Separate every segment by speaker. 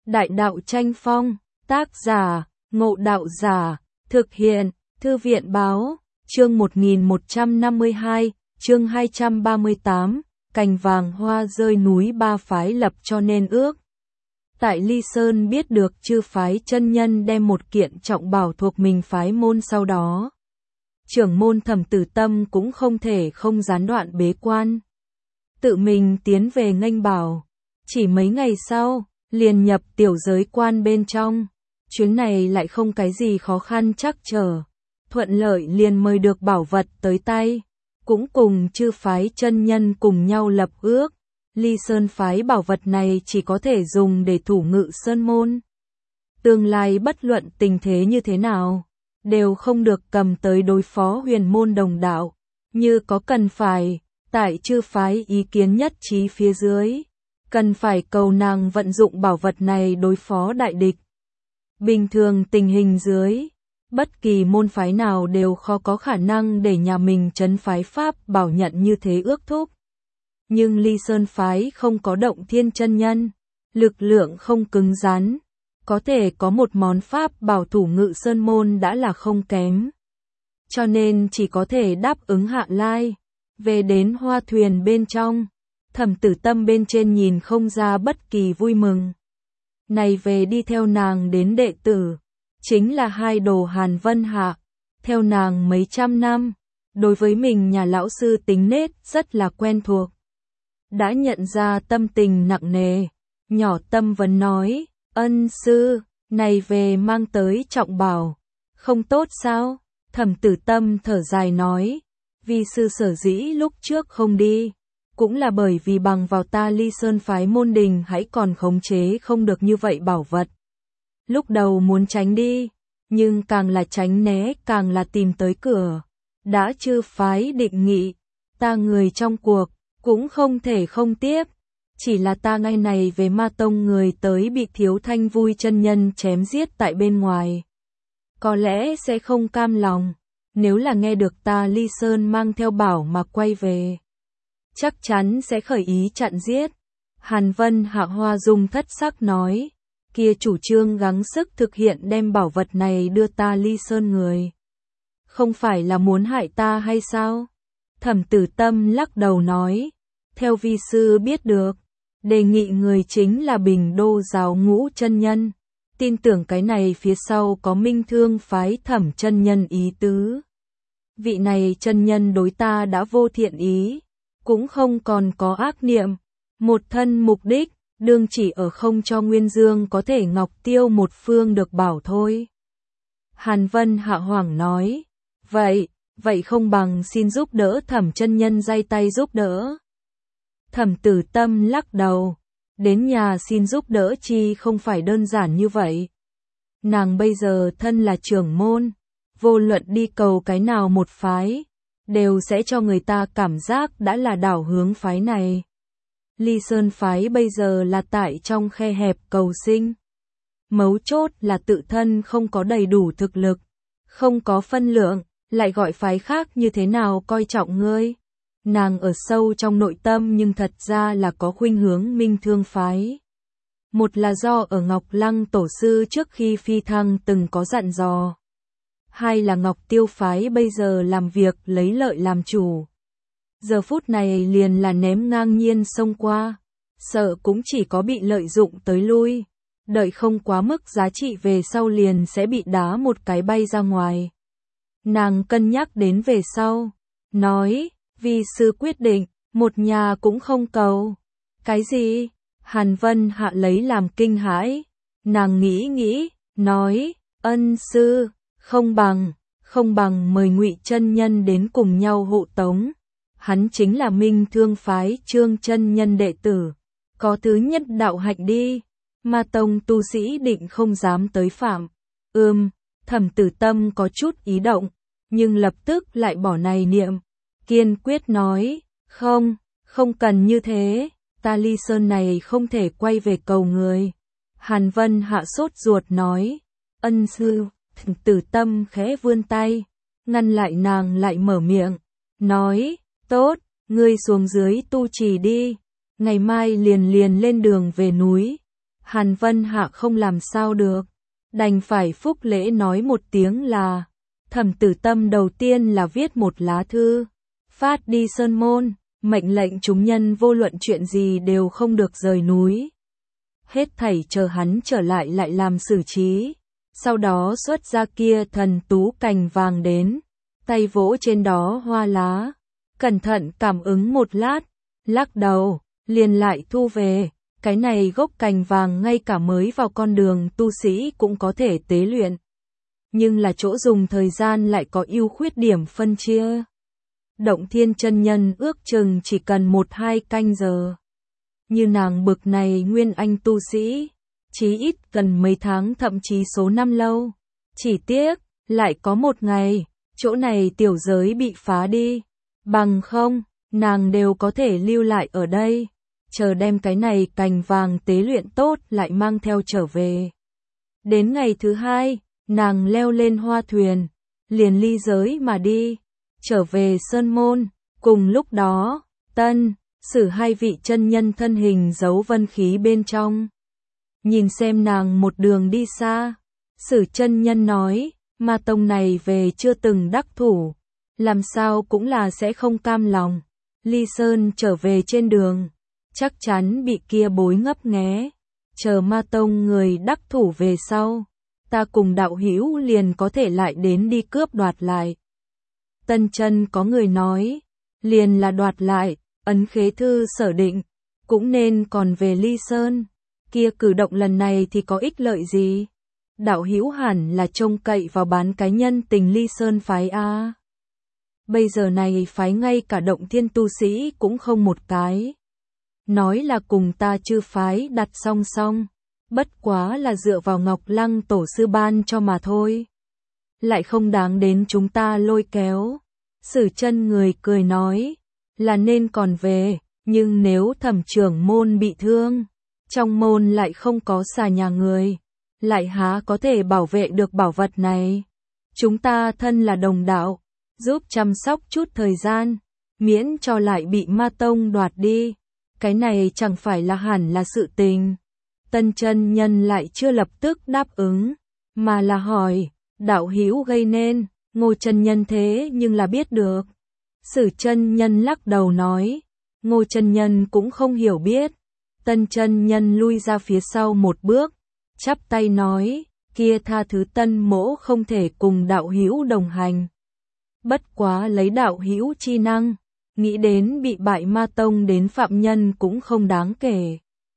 Speaker 1: Đại đạo tranh phong, tác giả, Ngộ Đạo Giả, thực hiện, Thư viện Báo, chương 1152, chương 238, cành vàng hoa rơi núi ba phái lập cho nên ước. Tại Ly Sơn biết được chư phái chân nhân đem một kiện trọng bảo thuộc mình phái môn sau đó. Trưởng môn Thẩm Tử Tâm cũng không thể không gián đoạn bế quan. Tự mình tiến về nghênh bảo. Chỉ mấy ngày sau, liền nhập tiểu giới quan bên trong. Chuyến này lại không cái gì khó khăn trắc trở. Thuận lợi liền mời được bảo vật tới tay. Cũng cùng chư phái chân nhân cùng nhau lập ước. Ly Sơn phái bảo vật này chỉ có thể dùng để thủ ngự sơn môn. Tương lai bất luận tình thế như thế nào, đều không được cầm tới đối phó huyền môn đồng đạo. Như có cần phải, tại chư phái ý kiến nhất trí phía dưới, cần phải cầu nàng vận dụng bảo vật này đối phó đại địch. Bình thường tình hình dưới, bất kỳ môn phái nào đều khó có khả năng để nhà mình trấn phái pháp bảo nhận như thế ước thúc. Nhưng Ly Sơn phái không có Động Thiên chân nhân, lực lượng không cứng rắn, có thể có một món pháp bảo thủ ngự sơn môn đã là không kém. Cho nên chỉ có thể đáp ứng hạ lai. Về đến hoa thuyền bên trong, Thẩm Tử Tâm bên trên nhìn không ra bất kỳ vui mừng. Này về đi theo nàng đến đệ tử, chính là hai đồ Hàn Vân Hạ, theo nàng mấy trăm năm, đối với mình nhà lão sư tính nết rất là quen thuộc. Đã nhận ra tâm tình nặng nề, nhỏ tâm vấn nói, ân sư, này về mang tới trọng bảo, không tốt sao? Thẩm Tử Tâm thở dài nói, vi sư sở dĩ lúc trước không đi, cũng là bởi vì bằng vào ta Ly Sơn phái môn đình hãy còn khống chế không được như vậy bảo vật. Lúc đầu muốn tránh đi, nhưng càng là tránh né càng là tìm tới cửa. Đã chư phái định nghị, ta người trong cuộc, cũng không thể không tiếp. Chỉ là ta ngay này về Ma Tông người tới bị Thiếu Thanh Vui chân nhân chém giết tại bên ngoài. Có lẽ sẽ không cam lòng, nếu là nghe được ta Ly Sơn mang theo bảo mà quay về. Chắc chắn sẽ khởi ý chặn giết. Hàn Vân Hạ Hoa Dung thất sắc nói, kia chủ trương gắng sức thực hiện đem bảo vật này đưa ta Ly Sơn người. Không phải là muốn hại ta hay sao? Thẩm Tử Tâm lắc đầu nói, theo vi sư biết được, đề nghị người chính là Bình Đô giáo Ngũ chân nhân. Tin tưởng cái này phía sau có Minh Thương phái Thẩm chân nhân ý tứ. Vị này chân nhân đối ta đã vô thiện ý, cũng không còn có ác niệm, một thân mục đích, đương chỉ ở không cho Nguyên Dương có thể Ngọc Tiêu một phương được bảo thôi. Hàn Vân Hạ Hoàng nói, vậy không bằng xin giúp đỡ Thẩm chân nhân giay tay giúp đỡ. Thẩm Tử Tâm lắc đầu, đến nhà xin giúp đỡ chi không phải đơn giản như vậy. Nàng bây giờ thân là trưởng môn, vô luận đi cầu cái nào một phái, đều sẽ cho người ta cảm giác đã là đảo hướng phái này. Ly Sơn phái bây giờ là tại trong khe hẹp cầu sinh. Mấu chốt là tự thân không có đầy đủ thực lực, không có phân lượng, lại gọi phái khác như thế nào coi trọng ngươi. Nàng ở sâu trong nội tâm nhưng thật ra là có khuynh hướng Minh Thương phái. Một là do ở Ngọc Lăng tổ sư trước khi phi thăng từng có dặn dò. Hai là Ngọc Tiêu phái bây giờ làm việc lấy lợi làm chủ. Giờ phút này liền là ném ngang nhiên xông qua, sợ cũng chỉ có bị lợi dụng tới lui, đợi không quá mức giá trị về sau liền sẽ bị đá một cái bay ra ngoài. Nàng cân nhắc đến về sau, nói, vi sư quyết định, một nhà cũng không cầu. Cái gì? Hàn Vân Hạ lấy làm kinh hãi, nàng nghĩ, nói, ân sư, không bằng mời Ngụy chân nhân đến cùng nhau hộ tống. Hắn chính là Minh Thương phái Trương chân nhân đệ tử, có thứ nhất đạo hạnh đi, Ma Tông tu sĩ định không dám tới phạm. Thẩm Tử Tâm có chút ý động, nhưng lập tức lại bỏ này niệm, kiên quyết nói, không cần như thế, ta Ly Sơn này không thể quay về cầu người. Hàn Vân Hạ sốt ruột nói, ân sư. Thẩm Tử Tâm khẽ vươn tay, ngăn lại nàng lại mở miệng, nói, tốt, ngươi xuống dưới tu trì đi, ngày mai liền lên đường về núi. Hàn Vân Hạ không làm sao được, đành phải phúc lễ nói một tiếng là Thẩm Tử Tâm đầu tiên là viết một lá thư, phát đi Sơn Môn, mệnh lệnh chúng nhân vô luận chuyện gì đều không được rời núi. Hết thảy chờ hắn trở lại lại làm xử trí. Sau đó xuất ra kia thần tú cành vàng đến, tay vỗ trên đó hoa lá, cẩn thận cảm ứng một lát, lắc đầu, liền lại thu về. Cái này gốc cành vàng ngay cả mới vào con đường tu sĩ cũng có thể tế luyện. Nhưng là chỗ dùng thời gian lại có ưu khuyết điểm phân chia. Động Thiên chân nhân ước chừng chỉ cần 1-2 canh giờ. Như nàng bực này nguyên anh tu sĩ, chí ít cần mấy tháng thậm chí số năm lâu. Chỉ tiếc, lại có một ngày, chỗ này tiểu giới bị phá đi. Bằng không, nàng đều có thể lưu lại ở đây. Chờ đem cái này cành vàng tế luyện tốt lại mang theo trở về. Đến ngày thứ 2, nàng leo lên hoa thuyền, liền ly giới mà đi, trở về Sơn Môn. Cùng lúc đó, Tân, Sử hai vị chân nhân thân hình giấu vân khí bên trong. Nhìn xem nàng một đường đi xa, Sử chân nhân nói, Ma tông này về chưa từng đắc thủ, làm sao cũng là sẽ không cam lòng. Ly Sơn trở về trên đường, chắc chắn bị kia bối ngấp nghé. Chờ Ma tông người đắc thủ về sau, ta cùng đạo hữu liền có thể lại đến đi cướp đoạt lại. Tân chân có người nói, liền là đoạt lại, ấn khế thư sở định, cũng nên còn về Ly Sơn. Kia cử động lần này thì có ích lợi gì? Đạo hữu hẳn là trông cậy vào bán cái nhân tình Ly Sơn phái a. Bây giờ này phái ngay cả Động Thiên tu sĩ cũng không một cái. Nói là cùng ta chư phái đặt song song, bất quá là dựa vào Ngọc Lăng tổ sư ban cho mà thôi. Lại không đáng đến chúng ta lôi kéo. Sử chân người cười nói, là nên còn về, nhưng nếu Thẩm trưởng môn bị thương, trong môn lại không có xà nhà người, lại há có thể bảo vệ được bảo vật này. Chúng ta thân là đồng đạo, giúp chăm sóc chút thời gian, miễn cho lại bị Ma tông đoạt đi. Cái này chẳng phải là hẳn là sự tình. Tân chân nhân lại chưa lập tức đáp ứng, mà là hỏi, đạo hữu gây nên, Ngô chân nhân thế nhưng là biết được. Sử chân nhân lắc đầu nói, Ngô chân nhân cũng không hiểu biết. Tân chân nhân lui ra phía sau một bước, chắp tay nói, kia tha thứ Tân mỗ không thể cùng đạo hữu đồng hành. Bất quá lấy đạo hữu chi năng, nghĩ đến bị bại Ma tông đến phạm nhân cũng không đáng kể.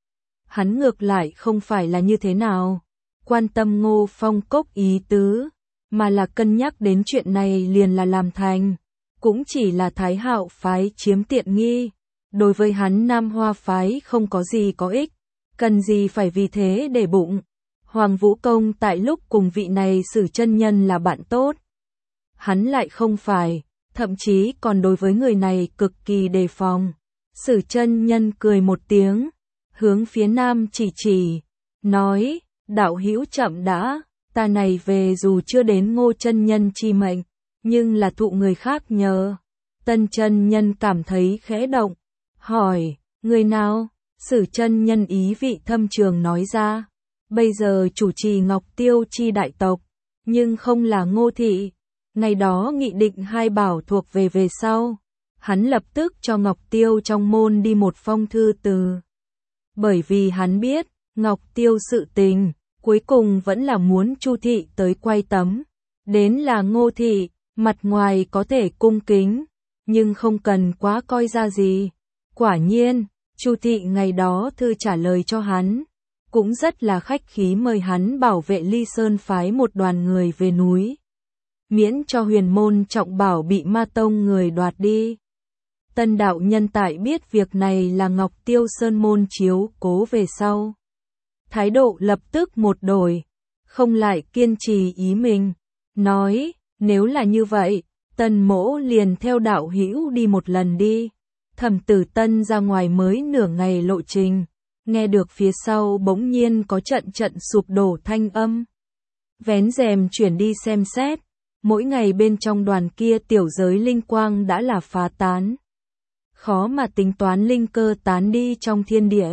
Speaker 1: Hắn ngược lại không phải là như thế nào, quan tâm Ngô Phong Cốc ý tứ, mà là cân nhắc đến chuyện này liền là làm thành, cũng chỉ là Thái Hạo phái chiếm tiện nghi, đối với hắn Nam Hoa phái không có gì có ích, cần gì phải vì thế để bụng. Hoàng Vũ Công tại lúc cùng vị này Sử chân nhân là bạn tốt, hắn lại không phải, thậm chí còn đối với người này cực kỳ đề phòng. Sử chân nhân cười một tiếng, hướng phía nam chỉ, nói, đạo hữu chậm đã, ta này về dù chưa đến Ngô chân nhân chi mệnh, nhưng là thụ người khác nhờ. Tân chân nhân cảm thấy khẽ động, hỏi, người nào? Sử chân nhân ý vị thâm trường nói ra, bây giờ chủ trì Ngọc Tiêu chi đại tộc, nhưng không là Ngô thị. Ngày đó nghị định hai bảo thuộc về sau, hắn lập tức cho Ngọc Tiêu trong môn đi một phong thư từ. Bởi vì hắn biết, Ngọc Tiêu sự tình, cuối cùng vẫn là muốn Chu thị tới quay tấm. Đến là Ngô thị, mặt ngoài có thể cung kính, nhưng không cần quá coi ra gì. Quả nhiên, Chu thị ngày đó thư trả lời cho hắn, cũng rất là khách khí mời hắn bảo vệ Ly Sơn phái một đoàn người về núi, miễn cho huyền môn trọng bảo bị Ma tông người đoạt đi. Tân đạo nhân tại biết việc này là Ngọc Tiêu Sơn môn chiếu cố về sau, thái độ lập tức một đổi, không lại kiên trì ý mình, nói, nếu là như vậy, Tân mỗ liền theo đạo hữu đi một lần đi. Thẩm Tử Tân ra ngoài mới nửa ngày lộ trình, nghe được phía sau bỗng nhiên có trận sụp đổ thanh âm. Vén rèm chuyển đi xem xét, mỗi ngày bên trong đoàn kia tiểu giới linh quang đã là phá tán. Khó mà tính toán linh cơ tán đi trong thiên địa.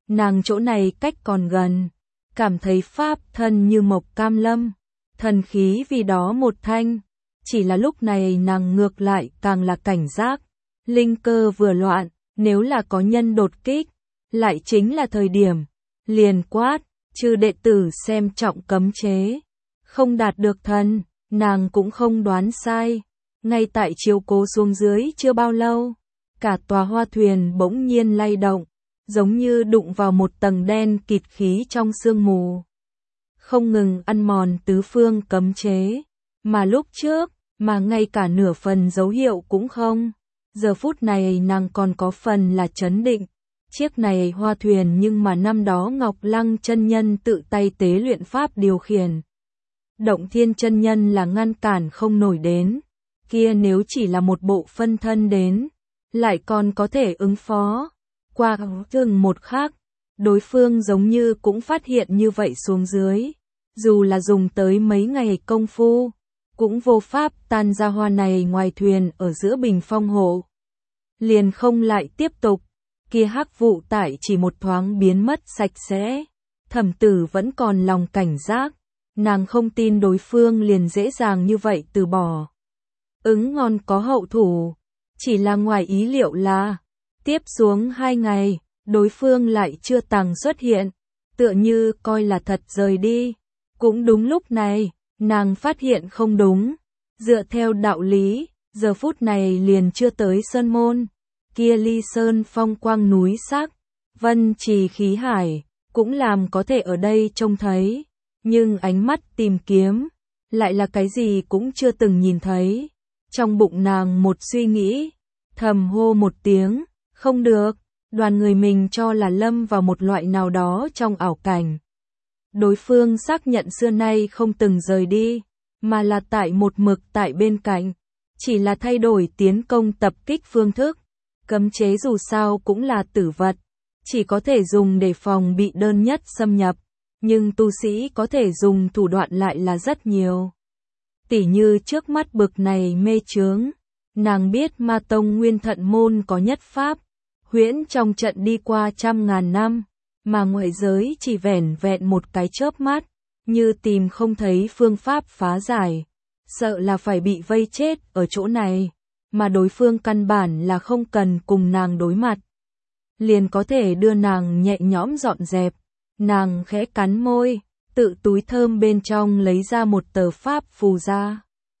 Speaker 1: nàng chỗ này cách còn gần, cảm thấy pháp thân như mộc cam lâm, thần khí vì đó một thanh, chỉ là lúc này nàng ngược lại càng là cảnh giác, linh cơ vừa loạn, nếu là có nhân đột kích, lại chính là thời điểm, liền quát, chư đệ tử xem trọng cấm chế, không đạt được thần, nàng cũng không đoán sai, ngay tại chiếu cố xuống dưới chưa bao lâu, cả tòa hoa thuyền bỗng nhiên lay động, giống như đụng vào một tầng đen kịt khí trong sương mù, không ngừng ăn mòn tứ phương cấm chế, mà lúc trước, mà ngay cả nửa phần dấu hiệu cũng không. Giờ phút này nàng còn có phần là chấn định, chiếc này hoa thuyền nhưng mà năm đó Ngọc Lăng chân nhân tự tay tế luyện pháp điều khiển. Động Thiên chân nhân là ngăn cản không nổi đến, kia nếu chỉ là một bộ phân thân đến, lại còn có thể ứng phó. Qua chừng một khắc, đối phương giống như cũng phát hiện như vậy xuống dưới, dù là dùng tới mấy ngày công phu, cũng vô pháp tan ra hoa này ngoài thuyền ở giữa bình phong hộ. Liền không lại tiếp tục, kia hắc vụ tải chỉ một thoáng biến mất sạch sẽ, Thẩm Tử vẫn còn lòng cảnh giác, nàng không tin đối phương liền dễ dàng như vậy từ bỏ. Ứng ngon có hậu thủ, chỉ là ngoài ý liệu là, tiếp xuống 2 ngày, đối phương lại chưa tàng xuất hiện, tựa như coi là thật rời đi. Cũng đúng lúc này, nàng phát hiện không đúng, dựa theo đạo lý, giờ phút này liền chưa tới sơn môn, kia ly sơn phong quang núi sắc, vân trì khí hải, cũng làm có thể ở đây trông thấy, nhưng ánh mắt tìm kiếm, lại là cái gì cũng chưa từng nhìn thấy. Trong bụng nàng một suy nghĩ, thầm hô một tiếng, không được, đoàn người mình cho là lâm vào một loại nào đó trong ảo cảnh. Đối phương xác nhận xưa nay không từng rời đi, mà là tại một mực tại bên cạnh, chỉ là thay đổi tiến công tập kích phương thức. Cấm chế dù sao cũng là tử vật, chỉ có thể dùng để phòng bị đơn nhất xâm nhập, nhưng tu sĩ có thể dùng thủ đoạn lại là rất nhiều. Tỉ như trước mắt bực này mê chướng, nàng biết Ma Tông Nguyên Thận Môn có nhất pháp, huyễn trong trận đi qua 100.000 năm, mà ngoại giới chỉ vẻn vẹn một cái chớp mắt, như tìm không thấy phương pháp phá giải, sợ là phải bị vây chết ở chỗ này, mà đối phương căn bản là không cần cùng nàng đối mặt, liền có thể đưa nàng nhẹ nhõm dọn dẹp. Nàng khẽ cắn môi, tự túi thơm bên trong lấy ra một tờ pháp phù ra,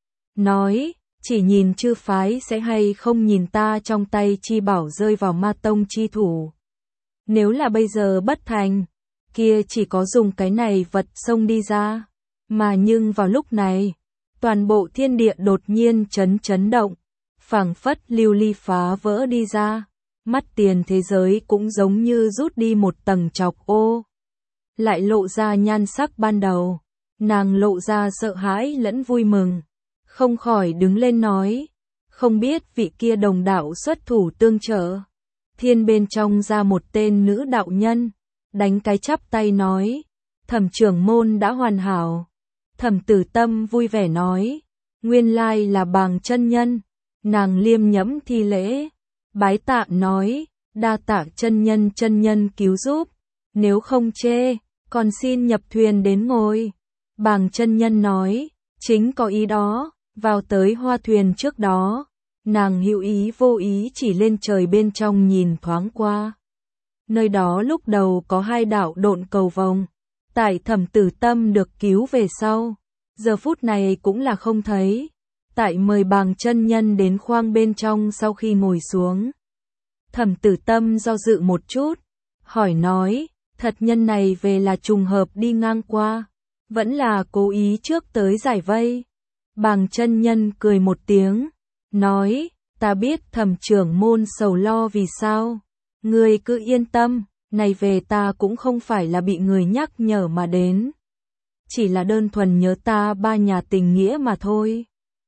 Speaker 1: nói, chỉ nhìn chư phái sẽ hay không nhìn ta trong tay chi bảo rơi vào Ma Tông chi thủ. Nếu là bây giờ bất thành, kia chỉ có dùng cái này vật xông đi ra, mà nhưng vào lúc này, toàn bộ thiên địa đột nhiên chấn động, phảng phất lưu ly phá vỡ đi ra, mắt tiền thế giới cũng giống như rút đi một tầng chọc ô, lại lộ ra nhan sắc ban đầu, nàng lộ ra sợ hãi lẫn vui mừng, không khỏi đứng lên nói, không biết vị kia đồng đạo xuất thủ tương trợ. Thiên bên trong ra một tên nữ đạo nhân, đánh cái chắp tay nói, Thẩm trưởng môn đã hoàn hảo. Thẩm Tử Tâm vui vẻ nói, nguyên lai là Bàng chân nhân. Nàng liêm nhẫm thi lễ, bái tạ nói, đa tạ chân nhân cứu giúp, nếu không chê, còn xin nhập thuyền đến ngồi. Bàng chân nhân nói, chính có ý đó, vào tới hoa thuyền trước đó, nàng hữu ý vô ý chỉ lên trời bên trong nhìn thoáng qua. Nơi đó lúc đầu có 2 đạo độn cầu vồng, tại Thẩm Tử Tâm được cứu về sau, giờ phút này cũng là không thấy. Tại mời Bàng chân nhân đến khoang bên trong sau khi ngồi xuống. Thẩm Tử Tâm do dự một chút, hỏi nói, thật nhân này về là trùng hợp đi ngang qua, vẫn là cố ý trước tới giải vây. Bàng chân nhân cười một tiếng, nói, ta biết Thẩm trưởng môn sầu lo vì sao, ngươi cứ yên tâm, này về ta cũng không phải là bị người nhắc nhở mà đến, chỉ là đơn thuần nhớ ta 3 nhà tình nghĩa mà thôi.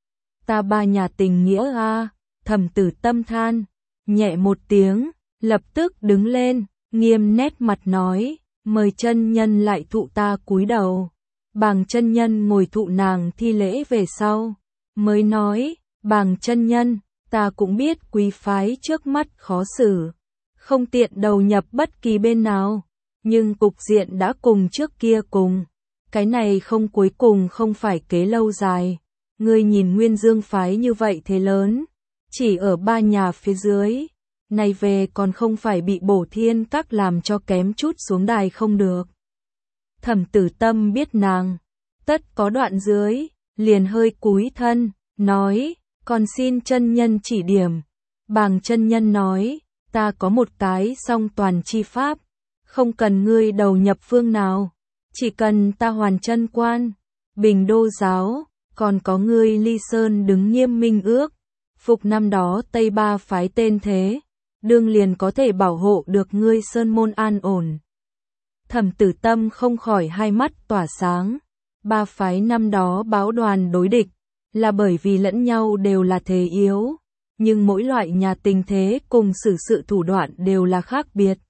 Speaker 1: Ta 3 nhà tình nghĩa à, Thẩm Tử Tâm than, nhẹ một tiếng, lập tức đứng lên, nghiêm nét mặt nói, mời chân nhân lại thụ ta cúi đầu. Bàng chân nhân ngồi thụ nàng thi lễ về sau, mới nói, Bàng chân nhân, ta cũng biết quý phái trước mắt khó xử, không tiện đầu nhập bất kỳ bên nào, Nhưng cục diện đã cùng trước kia cùng. Cái này không cuối cùng không phải kế lâu dài. Ngươi nhìn Nguyên Dương phái như vậy thế lớn. Chỉ ở 3 nhà phía dưới. Này về còn không phải bị Bổ Thiên Các làm cho kém chút xuống đài không được. Thẩm Tử Tâm biết nàng tất có đoạn dưới, liền hơi cúi thân, nói, còn xin chân nhân chỉ điểm. Bàng chân nhân nói, ta có một cái song toàn chi pháp, không cần ngươi đầu nhập phương nào, chỉ cần ta hoàn chân quan, bình đô giáo, còn có ngươi Ly Sơn đứng nghiêm minh ước, phục năm đó Tây Ba phái tên thế, đương liền có thể bảo hộ được ngươi sơn môn an ổn. Thẩm Tử Tâm không khỏi hai mắt tỏa sáng. 3 phái năm đó báo đoàn đối địch, là bởi vì lẫn nhau đều là thế yếu, nhưng mỗi loại nhà tình thế cùng xử sự thủ đoạn đều là khác biệt.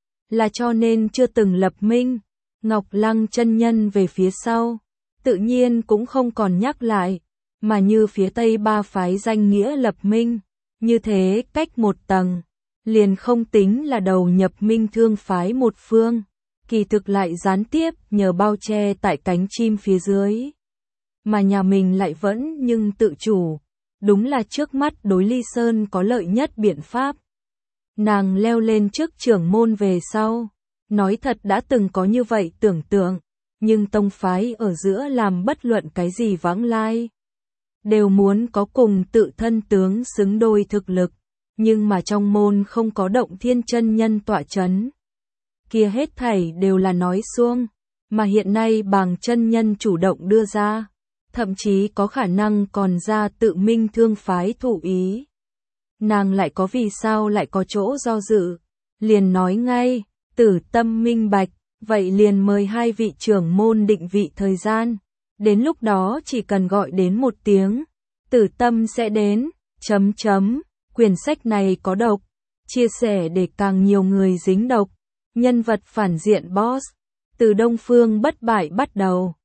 Speaker 1: Là cho nên chưa từng lập minh, Ngọc Lăng chân nhân về phía sau, tự nhiên cũng không còn nhắc lại, mà như phía Tây 3 phái danh nghĩa lập minh, như thế cách một tầng, liền không tính là đầu nhập minh thương phái một phương. Kỳ thực lại gián tiếp nhờ bao che tại cánh chim phía dưới. Mà nhà mình lại vẫn nhưng tự chủ. Đúng là trước mắt đối Ly Sơn có lợi nhất biện pháp. Nàng leo lên trước trưởng môn về sau. Nói thật đã từng có như vậy tưởng tượng. Nhưng tông phái ở giữa làm bất luận cái gì vãng lai. Đều muốn có cùng tự thân tướng xứng đôi thực lực. Nhưng mà trong môn không có Động Thiên chân nhân tọa chấn. Kia hết thảy đều là nói suông, mà hiện nay Bàng chân nhân chủ động đưa ra, thậm chí có khả năng còn ra tự minh thương phái thụ ý. Nàng lại có vì sao lại có chỗ do dự, liền nói ngay, Tử Tâm minh bạch, vậy liền mời 2 vị trưởng môn định vị thời gian, đến lúc đó chỉ cần gọi đến 1 tiếng, Tử Tâm sẽ đến, quyển sách này có độc, chia sẻ để càng nhiều người dính độc. Nhân vật phản diện boss, từ Đông Phương bất bại bắt đầu.